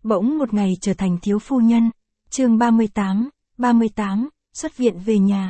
bỗng một ngày trở thành thiếu phu nhân. Chương 38, xuất viện về nhà.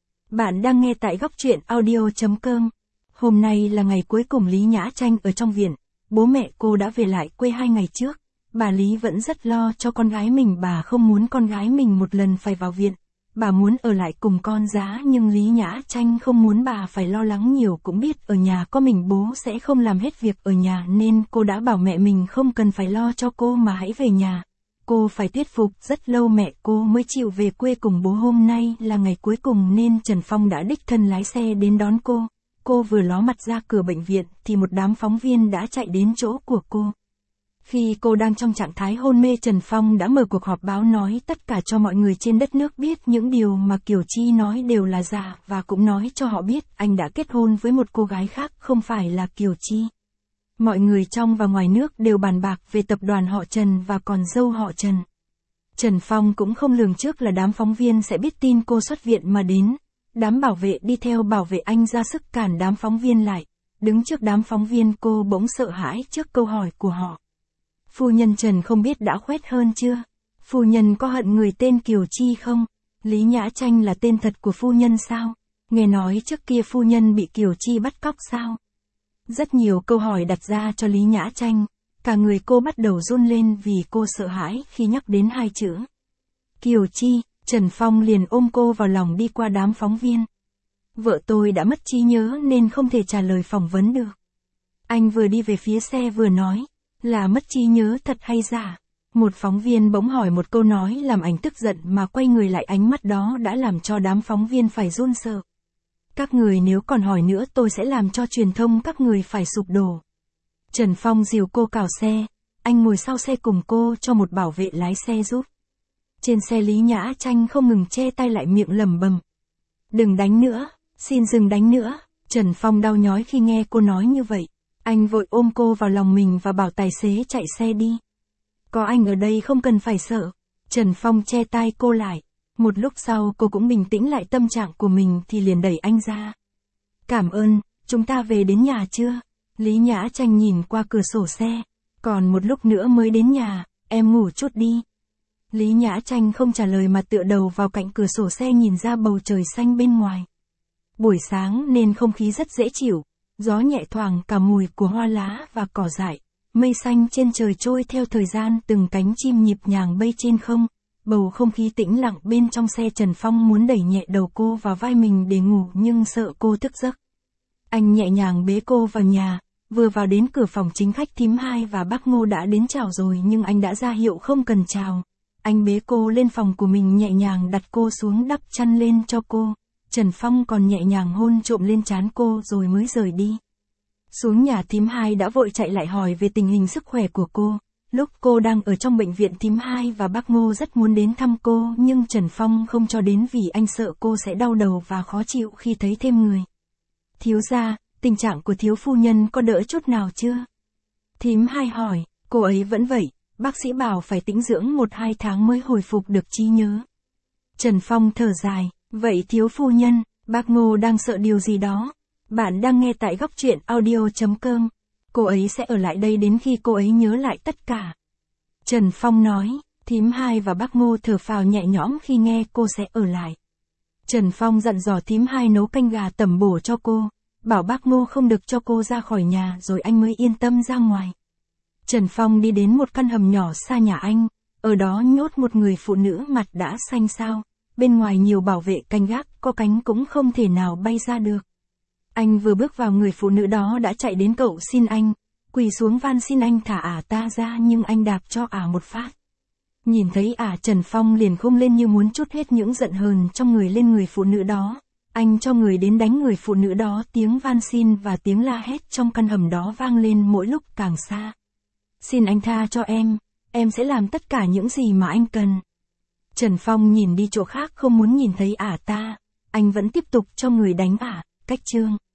Bạn đang nghe tại góc truyện audio.com. Hôm nay là ngày cuối cùng Lý Nhã Tranh ở trong viện. Bố mẹ cô đã về lại quê 2 ngày trước. Bà Lý vẫn rất lo cho con gái mình, bà không muốn con gái mình một lần phải vào viện. Bà muốn ở lại cùng con giá, nhưng Lý Nhã Tranh không muốn bà phải lo lắng nhiều, cũng biết ở nhà có mình bố sẽ không làm hết việc ở nhà, nên cô đã bảo mẹ mình không cần phải lo cho cô mà hãy về nhà. Cô phải thuyết phục rất lâu mẹ cô mới chịu về quê cùng bố. Hôm nay là ngày cuối cùng nên Trần Phong đã đích thân lái xe đến đón cô. Cô vừa ló mặt ra cửa bệnh viện thì một đám phóng viên đã chạy đến chỗ của cô. Khi cô đang trong trạng thái hôn mê, Trần Phong đã mở cuộc họp báo nói tất cả cho mọi người trên đất nước biết những điều mà Kiều Chi nói đều là giả, và cũng nói cho họ biết anh đã kết hôn với một cô gái khác, không phải là Kiều Chi. Mọi người trong và ngoài nước đều bàn bạc về tập đoàn họ Trần và con dâu họ Trần. Trần Phong cũng không lường trước là đám phóng viên sẽ biết tin cô xuất viện mà đến. Đám bảo vệ đi theo bảo vệ anh ra sức cản đám phóng viên lại. Đứng trước đám phóng viên, cô bỗng sợ hãi trước câu hỏi của họ. Phu nhân Trần không biết đã khoét hơn chưa? Phu nhân có hận người tên Kiều Chi không? Lý Nhã Tranh là tên thật của phu nhân sao? Nghe nói trước kia phu nhân bị Kiều Chi bắt cóc sao? Rất nhiều câu hỏi đặt ra cho Lý Nhã Tranh. Cả người cô bắt đầu run lên vì cô sợ hãi khi nhắc đến 2 chữ Kiều Chi. Trần Phong liền ôm cô vào lòng đi qua đám phóng viên. Vợ tôi đã mất trí nhớ nên không thể trả lời phỏng vấn được. Anh vừa đi về phía xe vừa nói. Là mất trí nhớ thật hay giả? Một phóng viên bỗng hỏi một câu nói làm anh tức giận mà quay người lại, ánh mắt đó đã làm cho đám phóng viên phải run sợ. Các người nếu còn hỏi nữa tôi sẽ làm cho truyền thông các người phải sụp đổ. Trần Phong dìu cô cào xe, anh ngồi sau xe cùng cô cho một bảo vệ lái xe giúp. Trên xe Lý Nhã Tranh không ngừng che tay lại, miệng lẩm bẩm. Đừng đánh nữa, xin dừng đánh nữa. Trần Phong đau nhói khi nghe cô nói như vậy. Anh vội ôm cô vào lòng mình và bảo tài xế chạy xe đi. Có anh ở đây không cần phải sợ. Trần Phong che tay cô lại. Một lúc sau cô cũng bình tĩnh lại tâm trạng của mình thì liền đẩy anh ra. Cảm ơn, chúng ta về đến nhà chưa? Lý Nhã Tranh nhìn qua cửa sổ xe. Còn một lúc nữa mới đến nhà, em ngủ chút đi. Lý Nhã Tranh không trả lời mà tựa đầu vào cạnh cửa sổ xe nhìn ra bầu trời xanh bên ngoài. Buổi sáng nên không khí rất dễ chịu. Gió nhẹ thoảng cả mùi của hoa lá và cỏ dại, mây xanh trên trời trôi theo thời gian, từng cánh chim nhịp nhàng bay trên không, bầu không khí tĩnh lặng bên trong xe. Trần Phong muốn đẩy nhẹ đầu cô vào vai mình để ngủ nhưng sợ cô thức giấc. Anh nhẹ nhàng bế cô vào nhà, vừa vào đến cửa phòng chính khách, thím Hai và bác Ngô đã đến chào rồi nhưng anh đã ra hiệu không cần chào. Anh bế cô lên phòng của mình, nhẹ nhàng đặt cô xuống, đắp chăn lên cho cô. Trần Phong còn nhẹ nhàng hôn trộm lên trán cô rồi mới rời đi. Xuống nhà, thím Hai đã vội chạy lại hỏi về tình hình sức khỏe của cô. Lúc cô đang ở trong bệnh viện, thím Hai và bác Ngô rất muốn đến thăm cô nhưng Trần Phong không cho đến vì anh sợ cô sẽ đau đầu và khó chịu khi thấy thêm người. Thiếu gia, tình trạng của thiếu phu nhân có đỡ chút nào chưa? Thím Hai hỏi. Cô ấy vẫn vậy, bác sĩ bảo phải tĩnh dưỡng 1-2 tháng mới hồi phục được trí nhớ. Trần Phong thở dài. Vậy thiếu phu nhân, bác Ngô đang sợ điều gì đó? Bạn đang nghe tại góc truyện audio.com. Cô ấy sẽ ở lại đây đến khi cô ấy nhớ lại tất cả. Trần Phong nói. Thím Hai và bác Ngô thở phào nhẹ nhõm khi nghe cô sẽ ở lại. Trần Phong dặn dò thím Hai nấu canh gà tẩm bổ cho cô, bảo bác Ngô không được cho cô ra khỏi nhà rồi anh mới yên tâm ra ngoài. Trần Phong đi đến một căn hầm nhỏ xa nhà anh, ở đó nhốt một người phụ nữ mặt đã xanh xao. Bên ngoài nhiều bảo vệ canh gác, có cánh cũng không thể nào bay ra được. Anh vừa bước vào, người phụ nữ đó đã chạy đến cậu xin anh, quỳ xuống van xin anh thả ta ra, nhưng anh đạp cho một phát. Nhìn thấy Trần Phong liền khung lên như muốn trút hết những giận hờn trong người lên người phụ nữ đó. Anh cho người đến đánh người phụ nữ đó, tiếng van xin và tiếng la hét trong căn hầm đó vang lên mỗi lúc càng xa. Xin anh tha cho em sẽ làm tất cả những gì mà anh cần. Trần Phong nhìn đi chỗ khác, không muốn nhìn thấy ta. Anh vẫn tiếp tục cho người đánh cách chương.